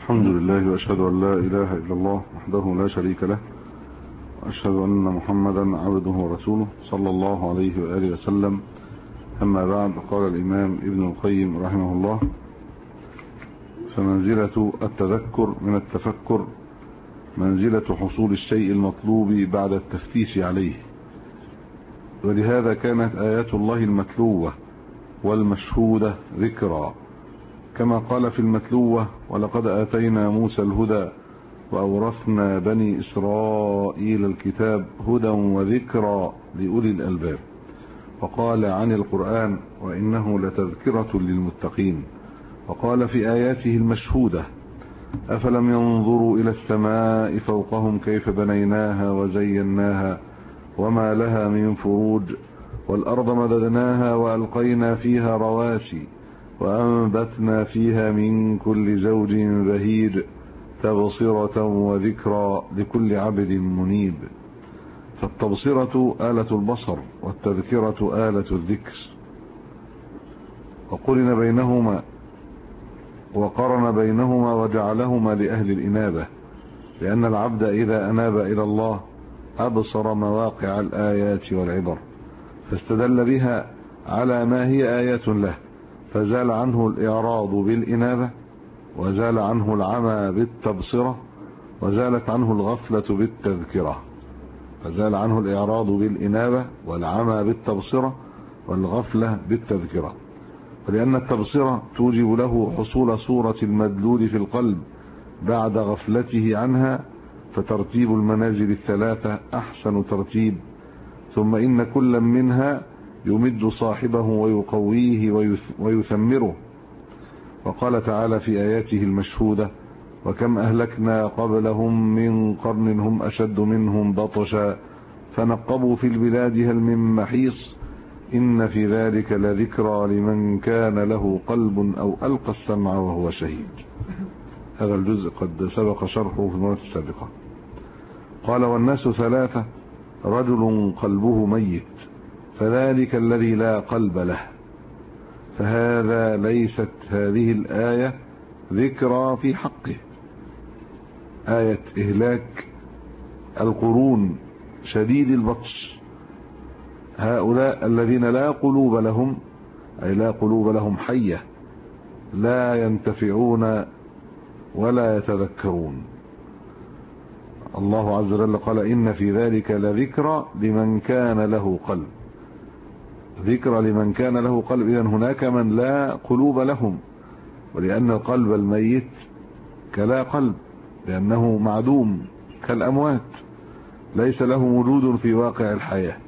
الحمد لله وأشهد أن لا إله إلا الله وحده لا شريك له، وأشهد أن محمدا عبده ورسوله صلى الله عليه وآله وسلم. أما بعد، قال الإمام ابن القيم رحمه الله: فمنزلة التذكر من التفكر منزلة حصول الشيء المطلوب بعد التفتيش عليه، ولهذا كانت آيات الله المتلوة والمشهودة ذكرى، كما قال في المتلوة: ولقد آتينا موسى الهدى وأورثنا بني إسرائيل الكتاب هدى وذكرى لأولي الألباب. وقال عن القرآن: وإنه لتذكرة للمتقين. وقال في آياته المشهودة: أفلم ينظروا إلى السماء فوقهم كيف بنيناها وزيناها وما لها من فروج، والأرض مددناها وألقينا فيها رواسي وأنبتنا فيها من كل زوج بهيج تبصرة وذكرى لكل عبد منيب. فالتبصرة آلة البصر، والتذكرة آلة الذكر، وقرن بينهما وجعلهما لأهل الإنابة، لأن العبد إذا أناب إلى الله أبصر مواقع الآيات والعبر، فاستدل بها على ما هي آيات له، فزال عنه الإعراض بالإنابة، وزال عنه العمى بالتبصرة، وزالت عنه الغفلة بالتذكرة. فزال عنه الإعراض بالإنابة والعمى بالتبصرة والغفلة بالتذكرة. ولأن التبصرة توجب له حصول صورة المدلول في القلب بعد غفلته عنها، فترتيب المنازل الثلاثة أحسن ترتيب، ثم إن كل منها يمد صاحبه ويقويه ويثمره. وقال تعالى في آياته المشهودة: وكم أهلكنا قبلهم من قرن هم أشد منهم بطشا فنقبوا في البلاد هل من محيص إن في ذلك لذكرى لمن كان له قلب أو ألقى السمع وهو شهيد. هذا الجزء قد سبق شرحه في المرة السابقة. قال: والناس ثلاثة: رجل قلبه ميت فذلك الذي لا قلب له. فهذا ليست هذه الآية ذكرى في حقه. آية إهلاك القرون شديد البطش، هؤلاء الذين لا قلوب لهم، أي لا قلوب لهم حية، لا ينتفعون ولا يتذكرون. الله عز وجل قال: إن في ذلك لذكرى لمن كان له قلب. ذكرى لمن كان له قلب، إذن هناك من لا قلوب لهم، ولأن القلب الميت كلا قلب، لأنه معدوم كالأموات، ليس له وجود في واقع الحياة.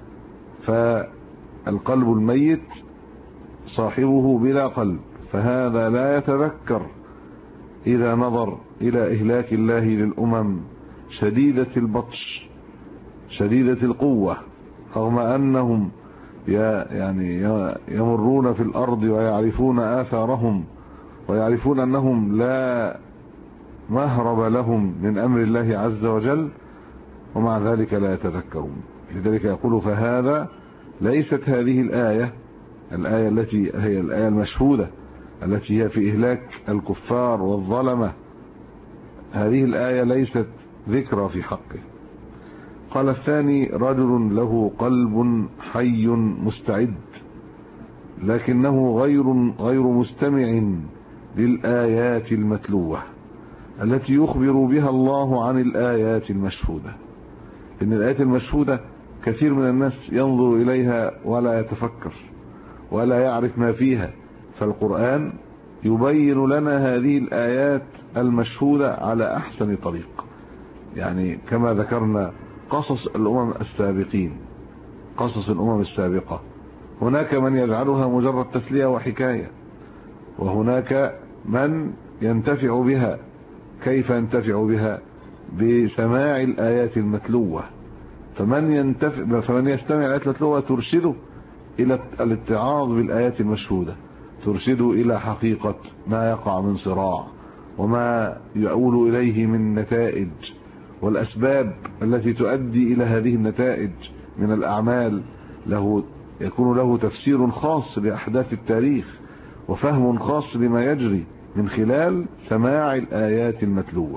فالقلب الميت صاحبه بلا قلب، فهذا لا يتذكر إذا نظر إلى إهلاك الله للأمم شديدة البطش شديدة القوة، رغم أنهم يعني يمرون في الأرض ويعرفون آثارهم، ويعرفون أنهم لا مهرب لهم من أمر الله عز وجل، ومع ذلك لا يتذكرون. لذلك يقول: فهذا ليست هذه الآية التي هي الآية المشهودة التي هي في إهلاك الكفار والظلمة، هذه الآية ليست ذكرى في حقه. قال الثاني: رجل له قلب حي مستعد لكنه غير مستمع للآيات المتلوة التي يخبر بها الله عن الآيات المشهودة. إن الآيات المشهودة كثير من الناس ينظر إليها ولا يتفكر ولا يعرف ما فيها، فالقرآن يبين لنا هذه الآيات المشهودة على أحسن طريق. يعني كما ذكرنا قصص الأمم السابقة، هناك من يجعلها مجرد تسلية وحكاية، وهناك من ينتفع بها. كيف ينتفع بها؟ بسماع الآيات المتلوة. فمن يستمع الآيات المتلوة ترشده إلى الاتعاظ بالآيات المشهودة، ترشده إلى حقيقة ما يقع من صراع وما يؤول إليه من نتائج، والأسباب التي تؤدي إلى هذه النتائج من الأعمال. يكون له تفسير خاص لأحداث التاريخ، وفهم خاص لما يجري، من خلال سماع الآيات المتلوة.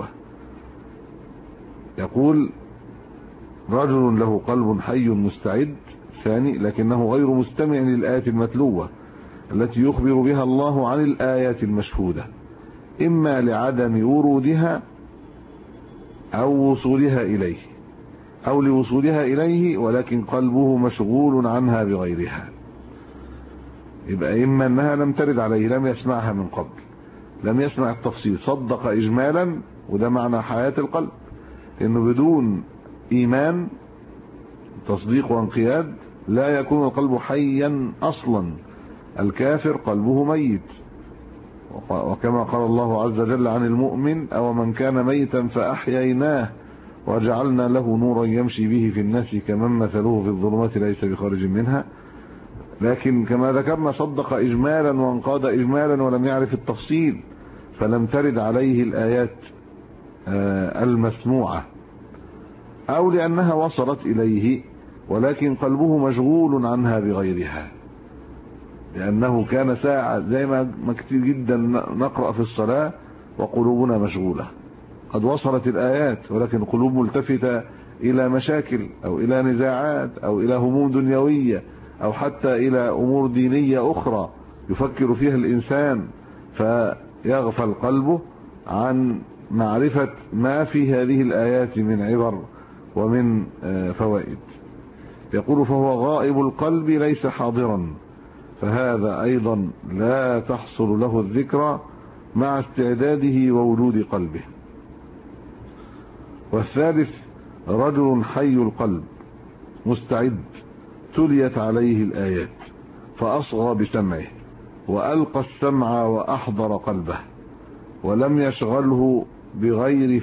يقول رجل له قلب حي مستعد ثاني لكنه غير مستمع للآيات المتلوة التي يخبر بها الله عن الآيات المشهودة، إما لعدم ورودها أو وصولها إليه، أو لوصولها إليه ولكن قلبه مشغول عنها بغيرها. يبقى إما أنها لم ترد عليه، لم يسمعها من قبل، لم يسمع التفصيل، صدق إجمالا، وده معنى حياة القلب، إنه بدون إيمان تصديق وانقياد لا يكون القلب حيا أصلا. الكافر قلبه ميت، وكما قال الله عز وجل عن المؤمن: أو من كان ميتا فأحييناه وجعلنا له نورا يمشي به في الناس كمن مثله في الظلمات ليس بخارج منها. لكن كما ذكرنا صدق إجمالا وانقاد إجمالا ولم يعرف التفصيل، فلم ترد عليه الآيات المسموعة، أو لأنها وصلت إليه ولكن قلبه مشغول عنها بغيرها، لأنه كان ساعة زي ما كتير جدا نقرأ في الصلاة وقلوبنا مشغولة، قد وصلت الآيات ولكن قلوب ملتفتة إلى مشاكل أو إلى نزاعات أو إلى هموم دنيوية أو حتى إلى أمور دينية أخرى يفكر فيها الإنسان، فيغفل قلبه عن معرفة ما في هذه الآيات من عبر ومن فوائد. يقول: فهو غائب القلب ليس حاضرا، فهذا أيضا لا تحصل له الذكرى مع استعداده ووجود قلبه. والثالث رجل حي القلب مستعد تليت عليه الآيات فأصغى بسمعه وألقى السمع وأحضر قلبه ولم يشغله بغير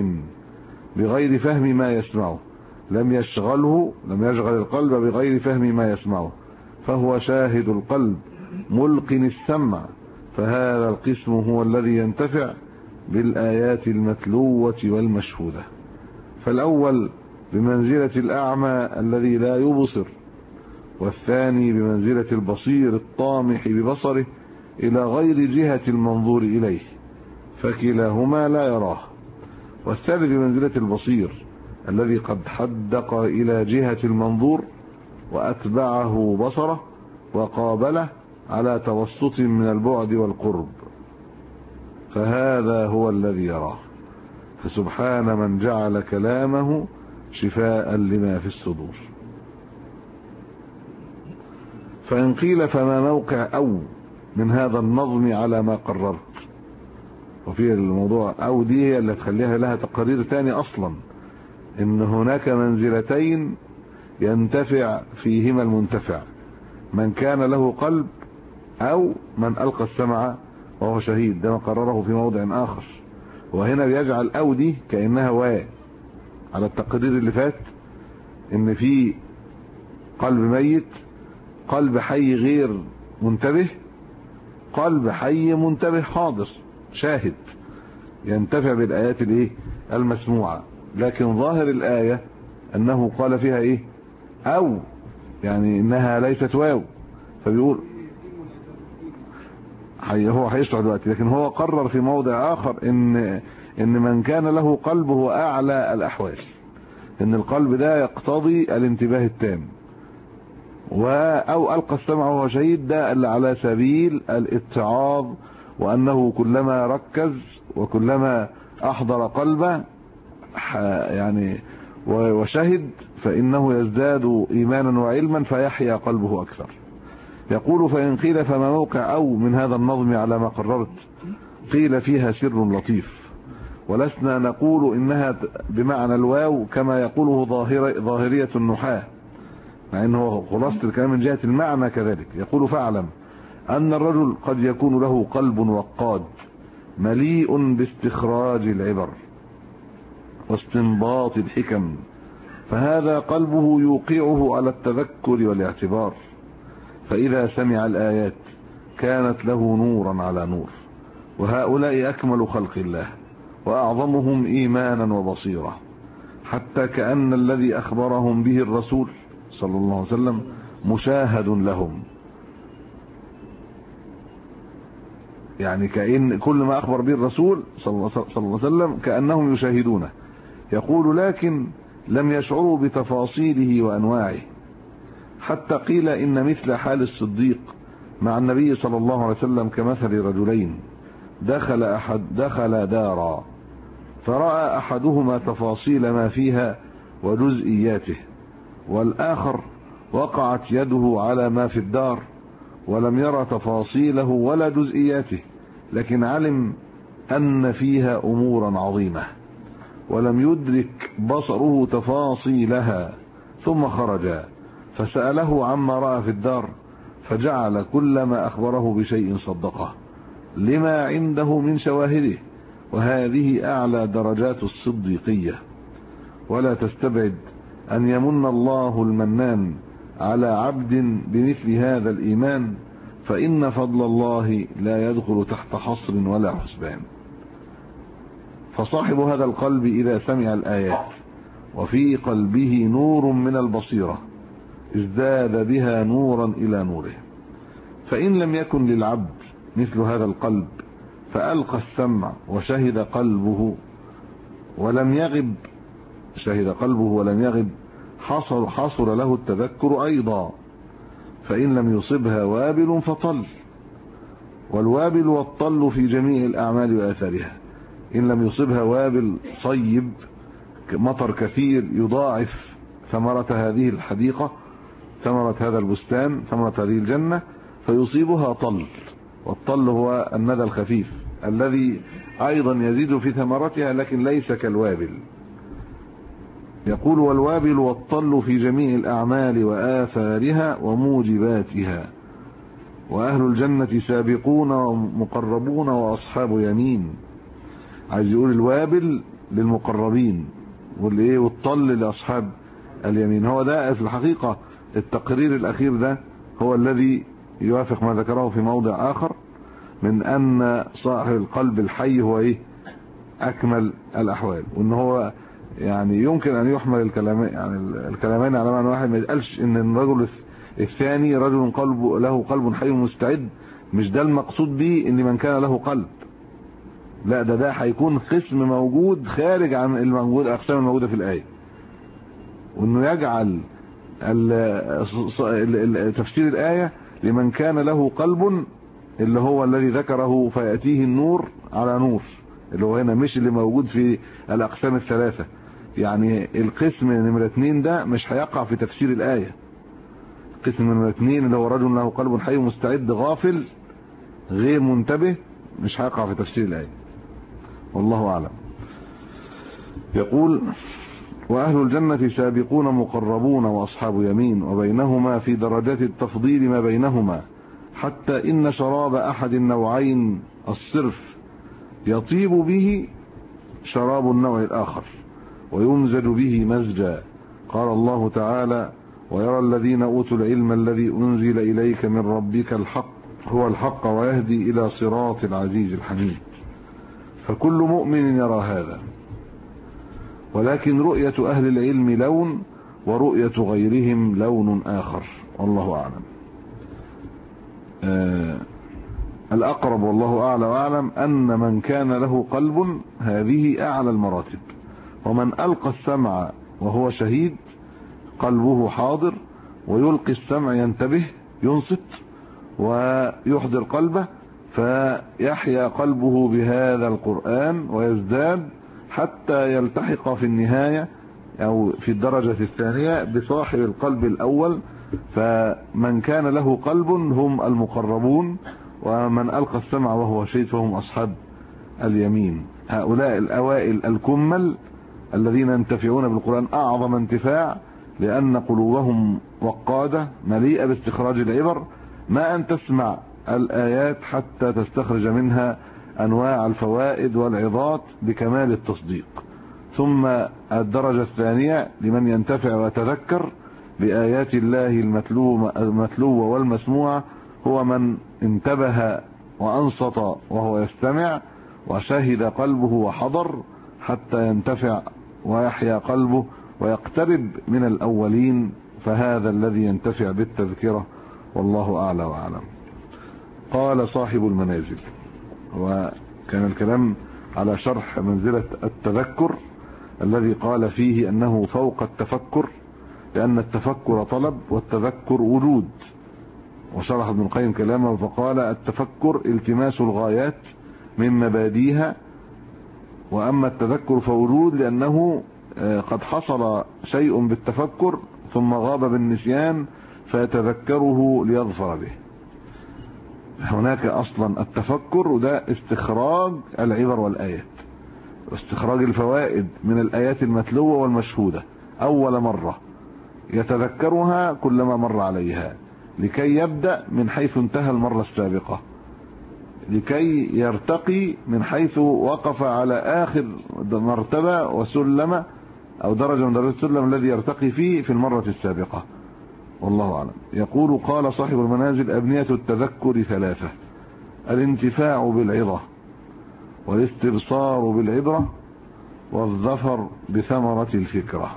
فهم ما يسمعه، لم يشغل القلب بغير فهم ما يسمعه، فهو شاهد القلب ملقن السمع، فهذا القسم هو الذي ينتفع بالآيات المتلوة والمشهودة. فالأول بمنزلة الأعمى الذي لا يبصر، والثاني بمنزلة البصير الطامح ببصره إلى غير جهة المنظور إليه، فكلاهما لا يراه. والثالث بمنزلة البصير الذي قد حدق إلى جهة المنظور وأتبعه بصره وقابله على توسط من البعد والقرب، فهذا هو الذي يراه. فسبحان من جعل كلامه شفاء لما في الصدور. فإن قيل فما موقع أو من هذا النظم على ما قررت؟ وفي الموضوع أو دي هي اللي تخليها لها تقرير تاني أصلا، إن هناك منزلتين ينتفع فيهما المنتفع، من كان له قلب أو من ألقى السمع وهو شهيد. ده ما قرره في موضع آخر، وهنا بيجعل أو دي كأنها واء على التقرير اللي فات، إن في قلب ميت، قلب حي غير منتبه، قلب حي منتبه حاضر شاهد ينتفع بالآيات المسموعة. لكن ظاهر الآية أنه قال فيها أو، يعني إنها ليست واو، فبيقول هو هيشرح دلوقتي، لكن هو قرر في موضع آخر إن من كان له قلب هو أعلى الأحوال، إن القلب ده يقتضي الانتباه التام، أو ألقى السمع وهو شهيد ده اللي على سبيل الاتعاظ، وأنه كلما ركز وكلما أحضر قلبه يعني وشهد فإنه يزداد إيمانا وعلما فيحيا قلبه أكثر. يقول: فإن قيل فما موقع أو من هذا النظم على ما قررت؟ قيل فيها سر لطيف، ولسنا نقول إنها بمعنى الواو كما يقوله ظاهرية النحاة، مع أنه خلاصة الكلام من جهة المعنى كذلك. يقول: فاعلم أن الرجل قد يكون له قلب وقاد مليء باستخراج العبر واستنباط الحكم، فهذا قلبه يوقعه على التذكر والاعتبار، فإذا سمع الآيات كانت له نورا على نور. وهؤلاء أكمل خلق الله وأعظمهم إيمانا وبصيرة، حتى كأن الذي أخبرهم به الرسول صلى الله عليه وسلم مشاهد لهم. يعني كأن كل ما أخبر به الرسول صلى الله عليه وسلم كأنهم يشاهدونه. يقول لكن لم يشعروا بتفاصيله وأنواعه، حتى قيل إن مثل حال الصديق مع النبي صلى الله عليه وسلم كمثل رجلين دخل دارا فرأى أحدهما تفاصيل ما فيها وجزئياته، والآخر وقعت يده على ما في الدار ولم يرى تفاصيله ولا جزئياته، لكن علم أن فيها أمورا عظيمة ولم يدرك بصره تفاصيلها، ثم خرج فسأله عما رأى في الدار، فجعل كل ما أخبره بشيء صدقه لما عنده من شواهده، وهذه أعلى درجات الصديقية. ولا تستبعد أن يمن الله المنان على عبد بمثل هذا الإيمان، فإن فضل الله لا يدخل تحت حصر ولا حسبان. فصاحب هذا القلب إذا سمع الآيات وفي قلبه نور من البصيرة ازداد بها نورا إلى نوره. فإن لم يكن للعبد مثل هذا القلب فألقى السمع وشهد قلبه ولم يغب حصل له التذكر أيضا، فإن لم يصبها وابل فطل، والوابل والطل في جميع الأعمال وآثارها. إن لم يصبها وابل صيب مطر كثير يضاعف ثمرة هذه الحديقة، ثمرة هذا البستان، ثمرة هذه الجنة، فيصيبها طل، والطل هو الندى الخفيف الذي أيضا يزيد في ثمرتها لكن ليس كالوابل. يقول والوابل والطل في جميع الأعمال وآثارها وموجباتها. وأهل الجنة سابقون ومقربون وأصحاب يمين. عايز يقول الوابل للمقربين والطل لأصحاب اليمين. هو ده في الحقيقة التقرير الأخير ده هو الذي يوافق ما ذكره في موضع آخر من أن صاحب القلب الحي هو أكمل الأحوال، وأن هو يعني يمكن أن يحمل الكلامين على معنى واحد. ما يتقالش إن الرجل الثاني رجل له قلب حي مستعد، مش ده المقصود به إن من كان له قلب، لا ده هيكون قسم موجود خارج عن الموجود الأقسام الموجودة في الآية، وإنه يجعل تفسير الآية لمن كان له قلب اللي هو الذي ذكره فيأتيه النور على نور، اللي هو هنا مش اللي موجود في الأقسام الثلاثة. يعني القسم نمرة 2 ده مش هيقع في تفسير الآية. القسم نمرة 2 اللي هو رجل له قلب حي مستعد غافل غير منتبه مش هيقع في تفسير الآية، والله أعلم. يقول وأهل الجنة سابقون مقربون وأصحاب يمين، وبينهما في درجات التفضيل ما بينهما، حتى إن شراب أحد النوعين الصرف يطيب به شراب النوع الآخر ويمزج به مزجا. قال الله تعالى ويرى الذين أوتوا العلم الذي أنزل إليك من ربك الحق هو الحق ويهدي إلى صراط العزيز الحميد. فكل مؤمن يرى هذا، ولكن رؤية أهل العلم لون ورؤية غيرهم لون آخر، والله أعلم. الأقرب والله أعلى وأعلم أن من كان له قلب هذه أعلى المراتب، ومن ألقى السمع وهو شهيد قلبه حاضر ويلقي السمع ينتبه ينصت ويحضر قلبه، فيحيا قلبه بهذا القرآن ويزداد حتى يلتحق في النهاية أو في الدرجة الثانية بصاحب القلب الأول. فمن كان له قلب هم المقربون، ومن ألقى السمع وهو شهيد فهم أصحاب اليمين. هؤلاء الأوائل الكمل الذين ينتفعون بالقرآن أعظم انتفاع، لأن قلوبهم وقادة مليئة باستخراج العبر، ما أن تسمع الآيات حتى تستخرج منها أنواع الفوائد والعظات بكمال التصديق. ثم الدرجة الثانية لمن ينتفع ويتذكر بآيات الله المتلوة والمسموعة هو من انتبه وأنصت وهو يستمع وشهد قلبه وحضر حتى ينتفع ويحيا قلبه ويقترب من الأولين، فهذا الذي ينتفع بالتذكرة، والله أعلى وأعلم. قال صاحب المنازل وكان الكلام على شرح منزلة التذكر الذي قال فيه أنه فوق التفكر، لأن التفكر طلب والتذكر وجود. وشرح ابن القيم كلامه فقال التفكر التماس الغايات من مباديها، وأما التذكر فوجود لأنه قد حصل شيء بالتفكر ثم غاب بالنسيان فيتذكره ليظفر به. هناك أصلا التفكر، وده استخراج العبر والآيات، استخراج الفوائد من الآيات المتلوة والمشهودة أول مرة، يتذكرها كلما مر عليها لكي يبدأ من حيث انتهى المرة السابقة، لكي يرتقي من حيث وقف على آخر مرتبة وسلم أو درجة من درجات السلم الذي يرتقي فيه في المرة السابقة. والله أعلم. يقول قال صاحب المنازل أبنية التذكر ثلاثة: الانتفاع بالعظة، والاستبصار بالعبرة، والظفر بثمرة الفكرة.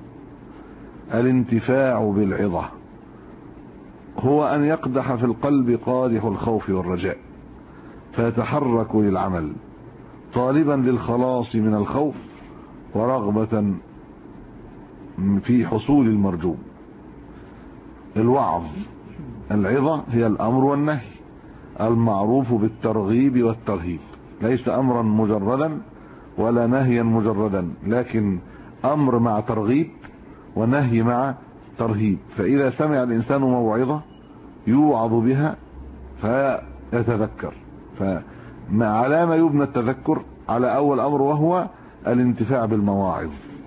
الانتفاع بالعظة هو أن يقدح في القلب قادح الخوف والرجاء فيتحرك للعمل طالبا للخلاص من الخوف ورغبة في حصول المرجو. الوعظ، العظة هي الأمر والنهي المعروف بالترغيب والترهيب، ليس أمرا مجردا ولا نهيا مجردا، لكن أمر مع ترغيب ونهي مع ترهيب. فإذا سمع الإنسان موعظة يوعظ بها فيتذكر. على ما يبنى التذكر على أول أمر وهو الانتفاع بالمواعظ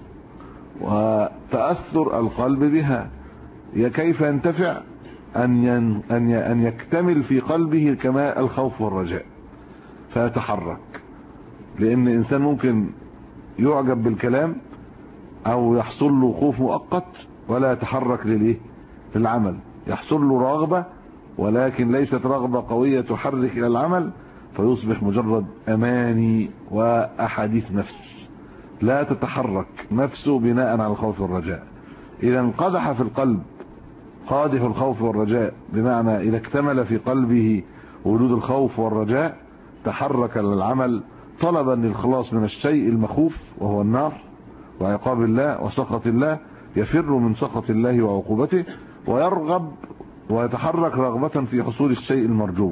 وتأثر القلب بها. كيف ينتفع؟ أن يكتمل في قلبه كما الخوف والرجاء فيتحرك. لأن الإنسان ممكن يعجب بالكلام أو يحصل له خوف مؤقت ولا يتحرك للعمل، يحصل له رغبة ولكن ليست رغبة قوية تحرك إلى العمل، فيصبح مجرد أماني وأحاديث نفس لا تتحرك نفسه بناء على الخوف والرجاء. إذا انقدح في القلب قادح الخوف والرجاء، بمعنى إذا اكتمل في قلبه وجود الخوف والرجاء تحرك للعمل طلبا للخلاص من الشيء المخوف وهو النار وعقاب الله وسخط الله، يفر من سخط الله وعقوبته، ويرغب ويتحرك رغبة في حصول الشيء المرجو.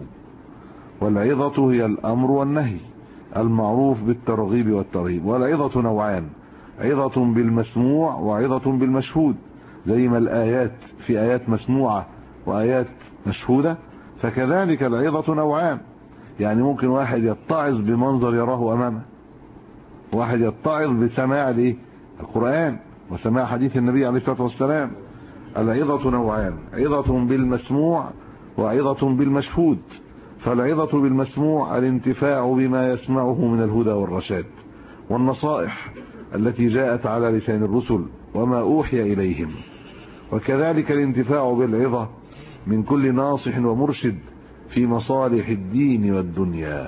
والعظة هي الأمر والنهي المعروف بالترغيب والترهيب. والعظة نوعان: عظة بالمسموع وعظة بالمشهود. زي ما الآيات في آيات مسموعة وآيات مشهودة، فكذلك العظة نوعان. يعني ممكن واحد يتعظ بمنظر يراه أمامه، واحد يتعظ بسماع القرآن وسماع حديث النبي عليه الصلاة والسلام. العظة نوعان: عظة بالمسموع وعظة بالمشهود. فالعظة بالمسموع الانتفاع بما يسمعه من الهدى والرشاد والنصائح التي جاءت على لسان الرسل وما أوحي إليهم، وكذلك الانتفاع بالعظة من كل ناصح ومرشد في مصالح الدين والدنيا.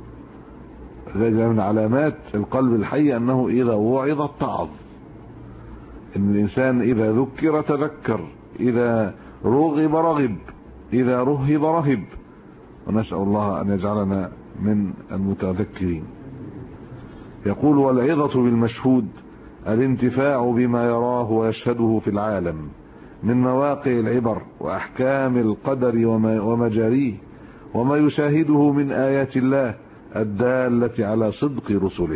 ذلك من علامات القلب الحي أنه إذا وعظ اتعظ، إن الإنسان إذا ذكر تذكر، إذا رغب رغب، إذا رهب رهب. ونسأل الله أن يجعلنا من المتذكرين. يقول: والعظة بالمشهود الانتفاع بما يراه ويشهده في العالم من مواقع العبر وأحكام القدر ومجاريه وما يشاهده من آيات الله الدالة على صدق رسله.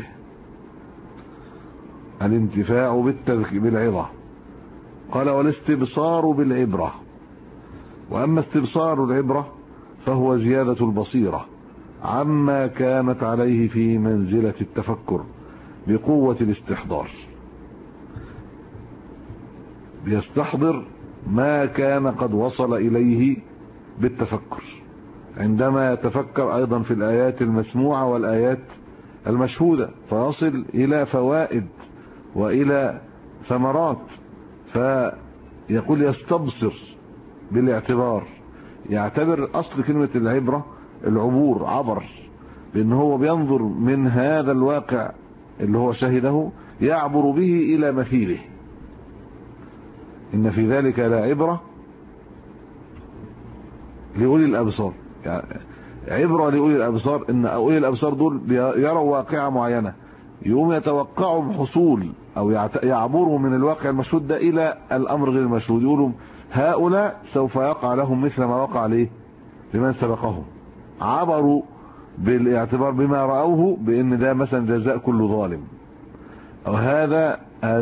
الانتفاع بالعظة. قال: والاستبصار بالعبرة. وأما استبصار العبرة فهو زيادة البصيرة عما كانت عليه في منزلة التفكر بقوة الاستحضار، يستحضر ما كان قد وصل إليه بالتفكر عندما يتفكر أيضا في الآيات المسموعة والآيات المشهودة، فيصل إلى فوائد وإلى ثمرات. فيقول يستبصر بالاعتبار، يعتبر. أصل كلمة العبرة العبور، عبر، لأن هو بينظر من هذا الواقع اللي هو شهده يعبر به إلى مثيله. إن في ذلك لا عبرة لأولي الأبصار. يعني عبرة لأولي الأبصار، إن أولي الأبصار دول يروا واقعة معينة، يقوم يتوقعوا بحصول أو يعبروا من الواقع المشهود ده إلى الأمر غير المشهود، يقولوا هؤلاء سوف يقع لهم مثل ما وقع لمن سبقهم، عبروا بالاعتبار بما رأوه بأن ده مثلا جزاء كل ظالم، أو هذا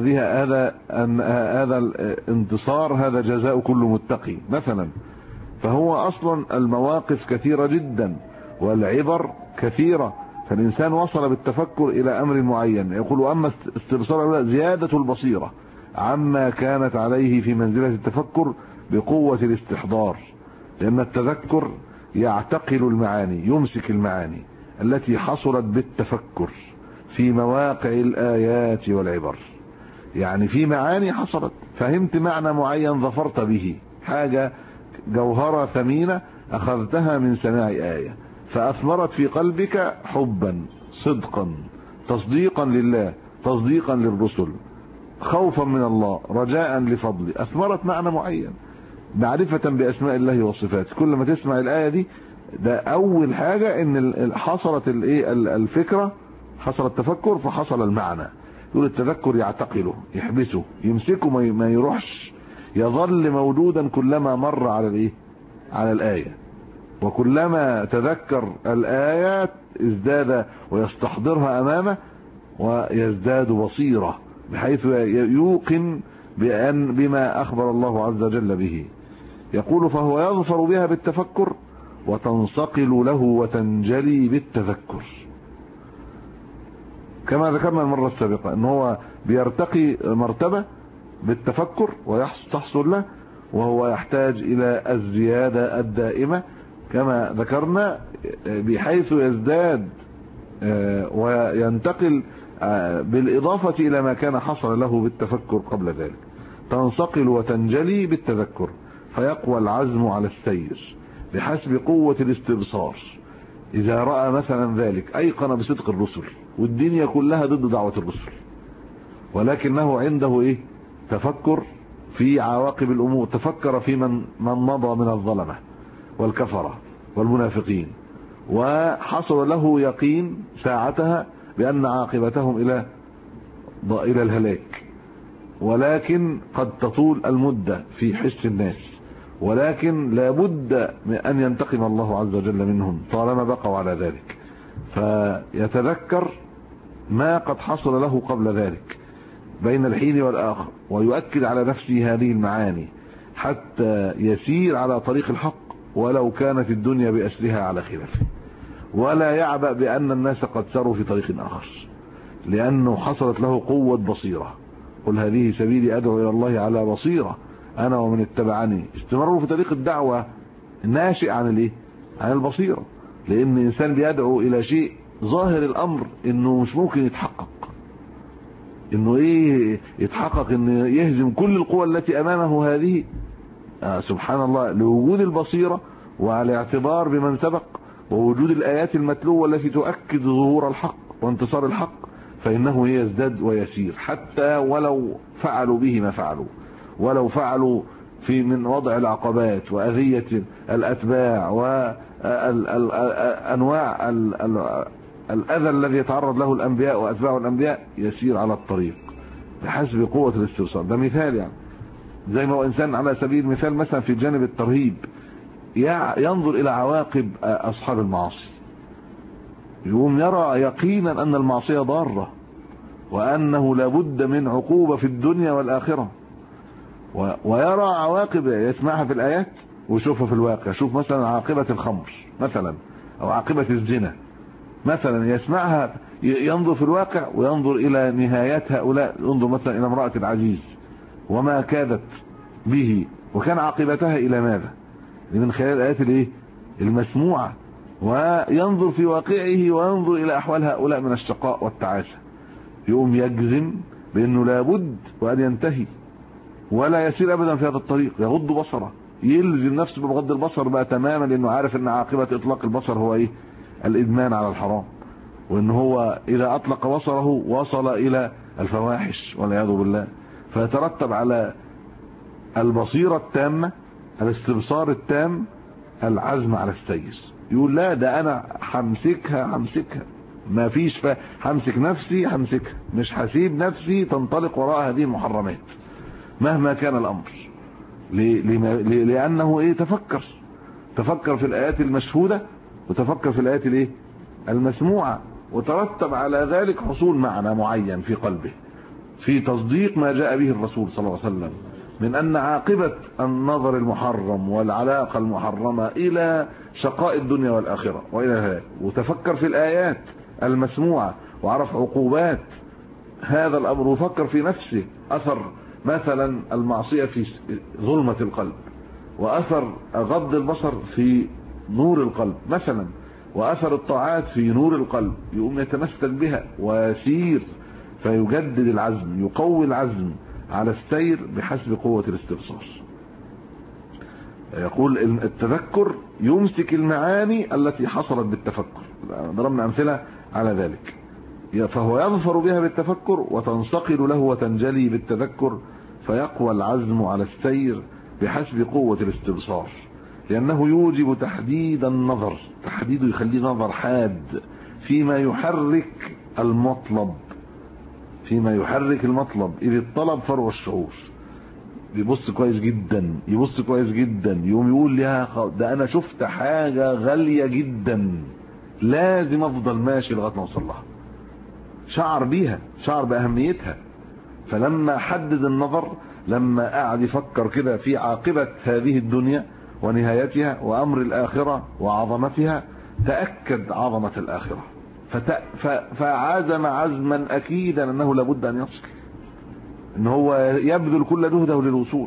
الانتصار هذا جزاء كل متقي مثلا. فهو أصلا المواقف كثيرة جدا والعبر كثيرة، فالإنسان وصل بالتفكر إلى أمر معين. يقول أما استبصار زيادة البصيرة عما كانت عليه في منزلة التفكر بقوة الاستحضار، لأن التذكر يعتقل المعاني، يمسك المعاني التي حصلت بالتفكر في مواقع الآيات والعبر. يعني في معاني حصلت، فهمت معنى معين ظفرت به، حاجة جوهرة ثمينة أخذتها من سماع آية فأثمرت في قلبك حبا صدقا تصديقا لله تصديقا للرسل خوفا من الله رجاء لفضله، أثمرت معنى معين، معرفة بأسماء الله وصفاته. كل ما تسمع الآية دي، ده أول حاجة إن حصلت الفكرة، حصل التفكر فحصل المعنى. يقول التذكر يعتقله، يحبسه، يمسكه، ما يروحش، يظل موجودا كلما مر على الآية، وكلما تذكر الآيات ازداد ويستحضرها أمامه ويزداد بصيرة، بحيث يوقن بما أخبر الله عز وجل به. يقول فهو يظفر بها بالتفكر وتنصقل له وتنجلي بالتذكر، كما ذكرنا المرة السابقة ان هو بيرتقي مرتبة بالتفكر ويحصل له، وهو يحتاج الى الزيادة الدائمة كما ذكرنا، بحيث يزداد وينتقل بالإضافة إلى ما كان حصل له بالتفكر قبل ذلك. تنصقل وتنجلي بالتذكر فيقوى العزم على السير بحسب قوة الاستبصار. إذا رأى مثلا ذلك أيقن بصدق الرسل، والدنيا كلها ضد دعوة الرسل، ولكنه عنده تفكر في عواقب الأمور، تفكر في من مضى من الظلمة والكفرة والمنافقين، وحصل له يقين ساعتها بأن عاقبتهم إلى الهلاك، ولكن قد تطول المدة في حس الناس، ولكن لابد من أن ينتقم الله عز وجل منهم طالما بقوا على ذلك. فيتذكر ما قد حصل له قبل ذلك بين الحين والآخر، ويؤكد على نفسه هذه المعاني حتى يسير على طريق الحق ولو كانت الدنيا بأسرها على خلافه، ولا يعبأ بأن الناس قد ساروا في طريق آخر، لأنه حصلت له قوة بصيرة. قل هذه سبيلي أدعو إلى الله على بصيرة أنا ومن اتبعني. استمروا في طريق الدعوة ناشئ عن البصيرة، لأن الإنسان بيدعو إلى شيء ظاهر الأمر إنه مش ممكن يتحقق، إنه يتحقق إنه يهزم كل القوى التي أمامه هذه. سبحان الله، لوجود البصيرة وعلى اعتبار بمن سبق ووجود الآيات المتلوة التي تؤكد ظهور الحق وانتصار الحق، فإنه يزداد ويسير، حتى ولو فعلوا به ما فعلوا، ولو فعلوا من وضع العقبات وأذية الأتباع وأنواع الأذى الذي يتعرض له الأنبياء وأتباع الأنبياء، يسير على الطريق بحسب قوة الاستبصار. ده مثال، يعني زي ما هو إنسان على سبيل المثال مثلا في جانب الترهيب ينظر إلى عواقب أصحاب المعاصي، يقوم يرى يقينا أن المعصية ضارة، وأنه لابد من عقوبة في الدنيا والآخرة، ويرى عواقب يسمعها في الآيات ويشوفها في الواقع. شوف مثلا عاقبة الخمر مثلا، أو عاقبة الزنا مثلا، يسمعها، ينظر في الواقع وينظر إلى نهايات هؤلاء، ينظر مثلا إلى امرأة العزيز وما كادت به وكان عاقبتها إلى ماذا من خلال الآيات المسموعة، وينظر في واقعه وينظر إلى أحوال هؤلاء من الشقاء والتعاسة، يقوم يجزم بأنه لابد وأن ينتهي ولا يسير أبدا في هذا الطريق، يغض بصره، يلزم نفسه بغض البصر بقى تماما، لأنه عارف أن عاقبة إطلاق البصر هو الإدمان على الحرام، وأن هو إذا أطلق بصره وصل إلى الفواحش والعياذ بالله. فيترتب على البصيرة التامة، الاستبصار التام، العزم على السير يقول لا ده انا همسكها ما فيش همسك نفسي همسكها، مش هسيب نفسي تنطلق وراء هذه المحرمات مهما كان الامر. لانه ايه؟ تفكر في الايات المشهودة وتفكر في الايات الايه المسموعة، وترتب على ذلك حصول معنى معين في قلبه في تصديق ما جاء به الرسول صلى الله عليه وسلم من ان عاقبة النظر المحرم والعلاقة المحرمة الى شقاء الدنيا والاخرة والى هذا، وتفكر في الايات المسموعة وعرف عقوبات هذا الامر، وفكر في نفسه اثر مثلا المعصية في ظلمة القلب، واثر غض البصر في نور القلب مثلا، واثر الطاعات في نور القلب، يقوم يتمسك بها ويسير فيجدد العزم، يقوي العزم على السير بحسب قوة الاستبصار. يقول التذكر يمسك المعاني التي حصلت بالتفكر، ضربنا امثلة على ذلك، فهو يظفر بها بالتفكر وتنصقل له وتنجلي بالتذكر، فيقوى العزم على السير بحسب قوة الاستبصار، لأنه يوجب تحديد النظر، تحديده يخليه نظر حاد فيما يحرك المطلب، إذ الطلب فرع الشعور. يبص كويس جدا يقوم يقول يا ده أنا شفت حاجة غالية جدا لازم أفضل ماشي لغاية ما أوصل لها، شعر بيها، شعر بأهميتها، فلما حدد النظر، لما قاعد يفكر كده في عاقبة هذه الدنيا ونهايتها وأمر الآخرة وعظمتها، تأكد عظمة الآخرة فعزم عزما أكيدا أنه لابد أن يصل، أنه هو يبذل كل جهده للوصول،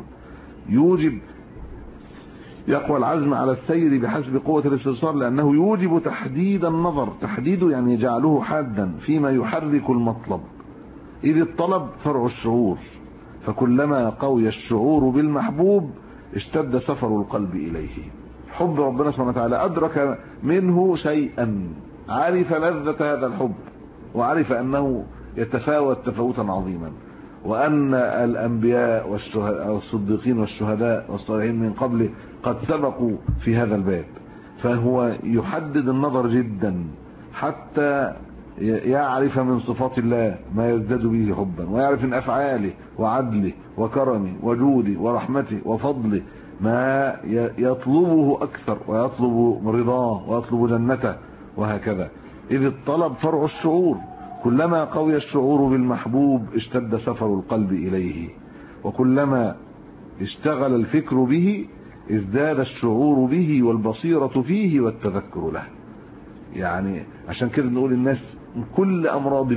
يقوى العزم على السير بحسب قوة الاستبصار، لأنه يوجب تحديد النظر، تحديده يعني يجعله حادا فيما يحرك المطلب، إذ الطلب فرع الشعور، فكلما قوي الشعور بالمحبوب اشتد سفر القلب إليه. حب ربنا سبحانه وتعالى أدرك منه شيئا، عرف لذة هذا الحب، وعرف أنه يتفاوت تفاوتا عظيما، وأن الأنبياء والصديقين والشهداء والصالحين من قبله قد سبقوا في هذا الباب، فهو يحدد النظر جدا حتى يعرف من صفات الله ما يزداد به حبا، ويعرف من أفعاله وعدله وكرمه وجوده ورحمته وفضله ما يطلبه أكثر، ويطلب رضاه ويطلب جنته وهكذا. إذ الطلب فرع الشعور، كلما قوي الشعور بالمحبوب اشتد سفر القلب إليه، وكلما اشتغل الفكر به ازداد الشعور به والبصيرة فيه والتذكر له. يعني عشان كده نقول الناس كل أمراض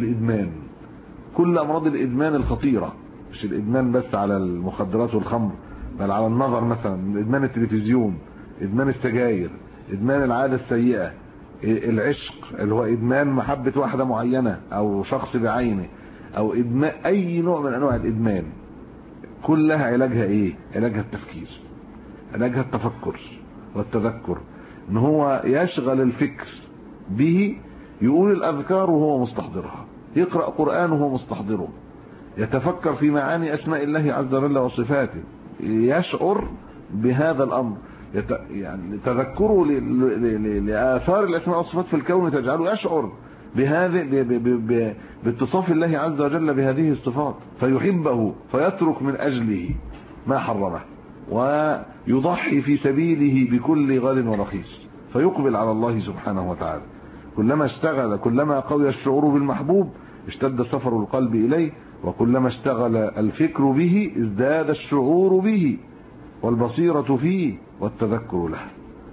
الإدمان الخطيرة، مش الإدمان بس على المخدرات والخمر، بل على النظر مثلا، إدمان التلفزيون، إدمان السجاير، إدمان العادة السيئة، العشق اللي هو إدمان محبة واحدة معينة أو شخص بعينه، أو إدمان أي نوع من أنواع الإدمان، كلها علاجها إيه؟ علاجها التفكير، علاجها التفكر والتذكر، إن هو يشغل الفكر به، يقول الأذكار وهو مستحضرها، يقرأ قرآن وهو مستحضره، يتفكر في معاني أسماء الله عز وجل وصفاته، يشعر بهذا الأمر، يعني تذكره لآثار الأسماء والصفات في الكون تجعله يشعر بهذه باتصاف الله عز وجل بهذه الصفات، فيحبه فيترك من أجله ما حرمه، ويضحي في سبيله بكل غال ورخيص، فيقبل على الله سبحانه وتعالى. كلما اشتغل، كلما قوي الشعور بالمحبوب اشتد سفر القلب إليه، وكلما اشتغل الفكر به ازداد الشعور به والبصيرة فيه والتذكر له.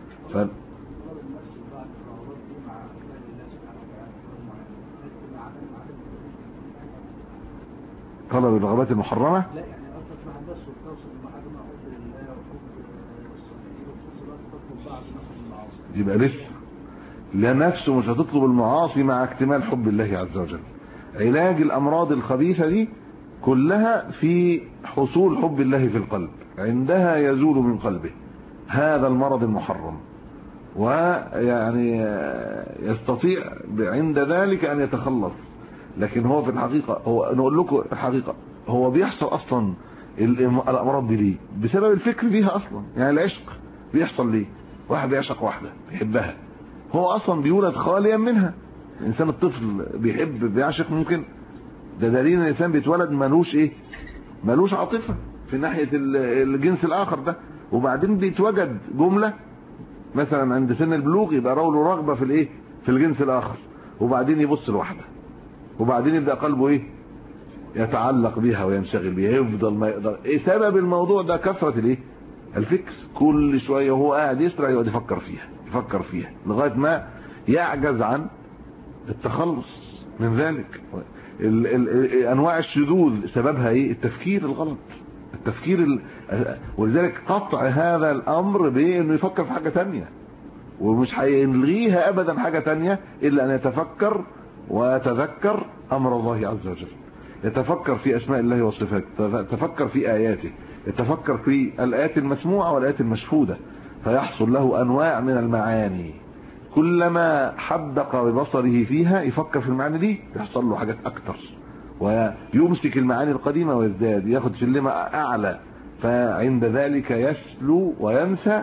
طلب الرغبات المحرمة يبقى لسه لنفسه مش هتطلب المعاصي مع اكتمال حب الله عز وجل. علاج الأمراض الخبيثة دي كلها في حصول حب الله في القلب، عندها يزول من قلبه هذا المرض المحرم، ويعني يستطيع عند ذلك أن يتخلص. لكن هو في الحقيقة، هو نقول لكم الحقيقة، هو بيحصل أصلا الأمراض دي ليه؟ بسبب الفكر فيها أصلا. يعني العشق بيحصل ليه؟ واحد بيعشق واحدة بيحبها هو اصلا بيولد خاليا منها. الانسان الطفل بيحب بيعشق ممكن، ده دليل ان الانسان بيتولد ملوش عاطفه في ناحيه الجنس الاخر ده، وبعدين بيتوجد جمله مثلا عند سن البلوغ يبقى له رغبه في الجنس الاخر، وبعدين يبص لوحده، وبعدين يبدا قلبه يتعلق بيها وينشغل بيها، يفضل ما يقدر. سبب الموضوع ده كثره الفكر، كل شويه وهو قاعد يسرع يقعد يفكر فيها لغايه ما يعجز عن التخلص من ذلك. انواع الشذوذ سببها التفكير الغلط، ولذلك قطع هذا الامر بانه يفكر في حاجه تانية، ومش هيلغيها ابدا حاجه تانية الا ان يتفكر ويتذكر امر الله عز وجل، يتفكر في اسماء الله وصفاته، يتفكر في اياته، يتفكر في الايات المسموعه والايات المشهوده، فيحصل له انواع من المعاني. كلما حدق ببصره فيها يفكر في المعاني دي يحصل له حاجات اكتر، ويمسك المعاني القديمه ويزداد ياخد سلمه اعلى، فعند ذلك يسلو وينسى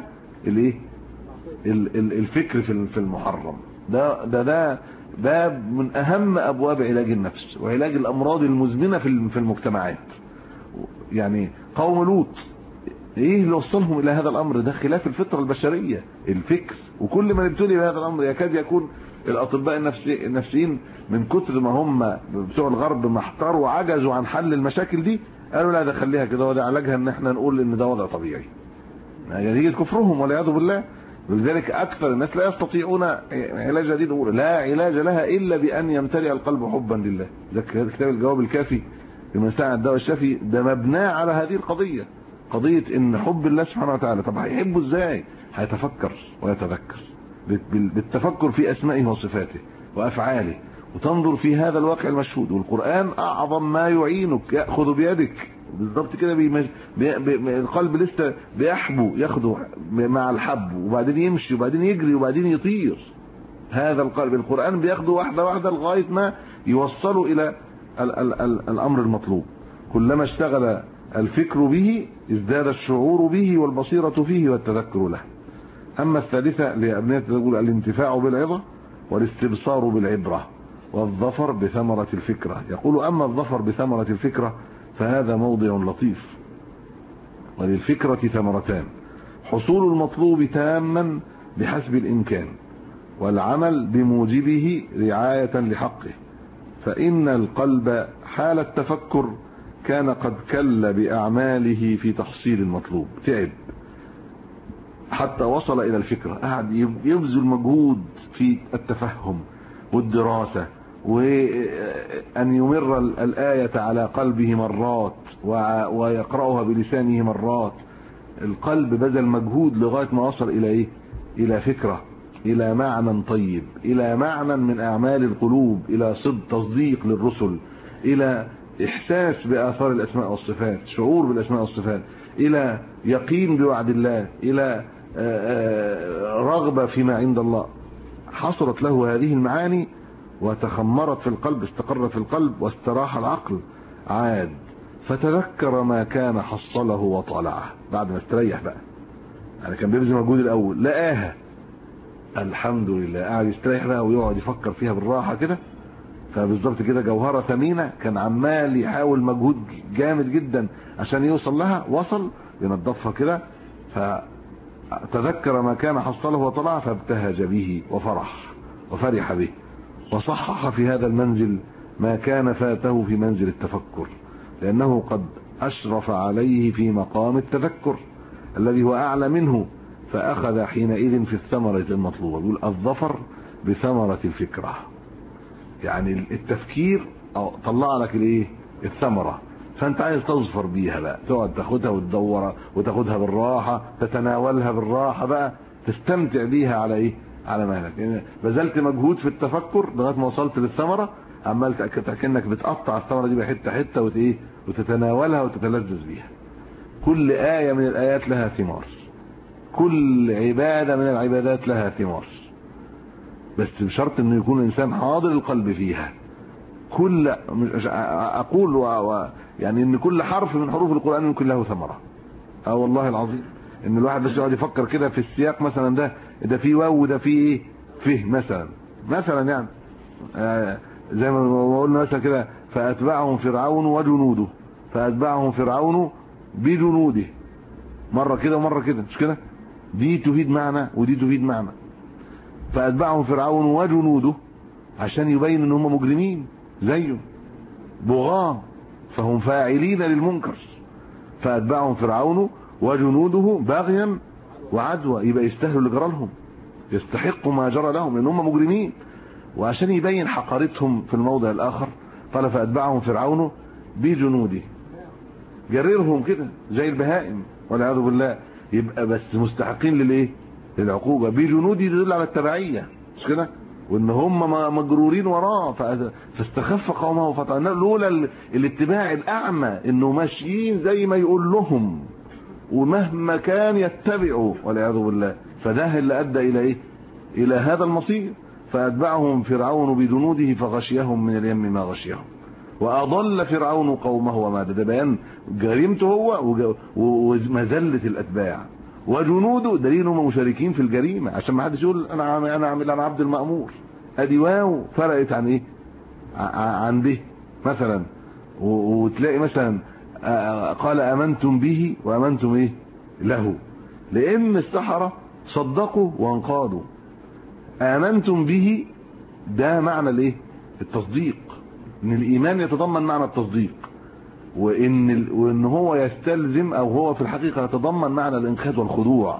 الفكر في المحرم. ده باب من اهم ابواب علاج النفس وعلاج الامراض المزمنه في المجتمعات. يعني قوم لوط اللي وصلهم الى هذا الامر؟ ده خلاف الفطره البشريه، الفكر. وكل من ابتلي بهذا الامر يكاد يكون الاطباء النفسيين من كتر ما هم بتوع الغرب محتاروا وعجزوا عن حل المشاكل دي، قالوا لا ده خليها كده، وده علاجها ان احنا نقول ان ده وضع طبيعي، نتيجه كفرهم والعياذ بالله. ولذلك اكثر الناس لا يستطيعون علاج هذه الامور، لا علاج لها الا بان يمتلئ القلب حبا لله. ده كتاب الجواب الكافي لمن سعى الدواء الشافي، ده مبناه على هذه القضيه، قضيه ان حب الله سبحانه وتعالى. طب هيحبه ازاي؟ هيتفكر ويتذكر بالتفكر في اسمائه وصفاته وافعاله، وتنظر في هذا الواقع المشهود. والقران اعظم ما يعينك، ياخذ بيدك بالضبط كده، القلب لسه بيحبو، ياخده مع الحب، وبعدين يمشي، وبعدين يجري، وبعدين يطير. هذا القلب القرآن بياخده واحدة واحدة لغاية ما يوصله إلى الأمر المطلوب. كلما اشتغل الفكر به ازداد الشعور به والبصيرة فيه والتذكر له. أما الثالثة لأبنية تقول الانتفاع بالعظة والاستبصار بالعبرة والظفر بثمرة الفكرة. يقول أما الظفر بثمرة الفكرة فهذا موضع لطيف، وللفكرة ثمرتان: حصول المطلوب تاما بحسب الإمكان، والعمل بموجبه رعاية لحقه. فإن القلب حال التفكر كان قد كل بأعماله في تحصيل المطلوب، تعب حتى وصل إلى الفكرة، قاعد يبذل مجهود في التفهم والدراسة، وأن يمر الآية على قلبه مرات ويقرأها بلسانه مرات. القلب بذل مجهود لغاية ما وصل إلى إلى فكرة، إلى معنى طيب، إلى معنى من أعمال القلوب، إلى تصديق للرسل، إلى إحساس بآثار الأسماء والصفات، شعور بالأسماء والصفات، إلى يقين بوعد الله، إلى رغبة فيما عند الله. حصلت له هذه المعاني وتخمرت في القلب، استقرت في القلب، واستراح العقل، عاد فتذكر ما كان حصله وطلعه. بعد ما استريح بقى، يعني كان بيبذل مجهود الأول، لقاها الحمد لله، قاعد يستريح بقى ويقعد يفكر فيها بالراحة كده. فبالضبط كده جوهرة ثمينة كان عمال يحاول مجهود جامد جدا عشان يوصل لها، وصل ينظفها كده، فتذكر ما كان حصله وطلع، فابتهج به وفرح به، وصحح في هذا المنزل ما كان فاته في منزل التفكر، لأنه قد أشرف عليه في مقام التذكر الذي هو أعلى منه، فأخذ حينئذ في الثمرة المطلوبة. يقول الظفر بثمرة الفكرة، يعني التفكير طلع لك الثمرة، فانت عايز تظفر بيها بقى، تقعد تاخدها وتدورها وتاخدها بالراحة، تتناولها بالراحة بقى، تستمتع بيها على على مهلك. يعني بذلت مجهود في التفكر لغاية ما وصلت للثمرة، عمال كأنك بتقطع الثمرة دي بحتة حتة وتتناولها وتتلذذ بيها. كل آية من الآيات لها ثمار، كل عبادة من العبادات لها ثمار، بس بشرط انه يكون الانسان حاضر القلب فيها. كل اقول يعني ان كل حرف من حروف القرآن ممكن له ثمرة. والله العظيم ان الواحد بس يقعد يفكر كده في السياق، مثلا ده فيه واو وده فيه فيه مثلا يعني زي ما قلنا مثلا كده، فأتبعهم فرعون وجنوده، فأتبعهم فرعون بجنوده، مرة كده ومرة كده، مش كده؟ دي تفيد معنى ودي تفيد معنى. فأتبعهم فرعون وجنوده عشان يبين ان هم مجرمين زيه بغاة، فهم فاعلين للمنكر. فأتبعهم فرعون وجنوده بغيا وعدوى، يبقى يستاهلوا اللي جرى لهم، يستحقوا ما جرى لهم لان هم مجرمين. وعشان يبين حقارتهم في الموضع الاخر قال فأتبعهم فرعون بجنوده، جررهم كده زي البهائم والعياذ بالله، يبقى بس مستحقين للايه؟ للعقوبه. بجنوده يدل على التبعيه، مش كده؟ وان هم مجرورين وراه، فاستخف قومه فطعنا لولا الاتباع الاعمى، انه ماشيين زي ما يقول لهم ومهما كان يتبعوا والعياذ بالله، فده اللي ادى الى ايه؟ الى هذا المصير. فأتبعهم فرعون بجنوده فغشيهم من اليم ما غشيهم وأضل فرعون قومه وما هدى. ده بيان جريمته هو ومذلة الأتباع، وجنوده دليل هم مشاركين في الجريمة، عشان ما حدش يقول أنا عبد المأمور. أدي واو فرقت عن إيه؟ عن به مثلا. وتلاقي مثلا قال آمنتم به وآمنتم إيه؟ له، لأن السحرة صدقوا وانقادوا. آمنتم به ده معنى الايه؟ التصديق، ان الايمان يتضمن معنى التصديق، وان هو يستلزم او هو في الحقيقة يتضمن معنى الانقياد والخضوع.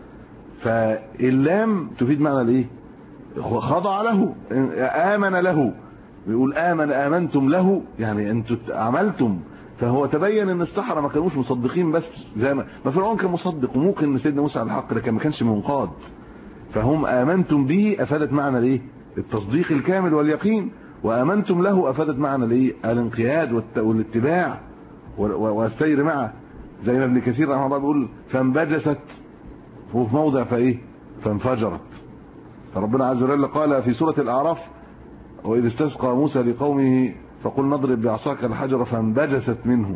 فاللام تفيد معنى الايه؟ خضع له، آمن له، بيقول آمنتم له يعني انتم عملتم. فهو تبين ان السحرة ما كانوش مصدقين بس، زي ما فرعون كان مصدق، وممكن ان سيدنا موسى على الحق لكن ما كانش منقاد. فهم آمنتم به افادت معنى الايه؟ التصديق الكامل واليقين، وآمنتم له افادت معنى الايه؟ الانقياد والاتباع والسير معه. زي ما ابن كثير رحمه الله بيقول فانبجست، هو في موضع فايه؟ فانفجرت. فربنا عز وجل قال في سورة الأعراف وإذ استسقى موسى لقومه فقل نضرب بعصاك الحجر فانبجست منه.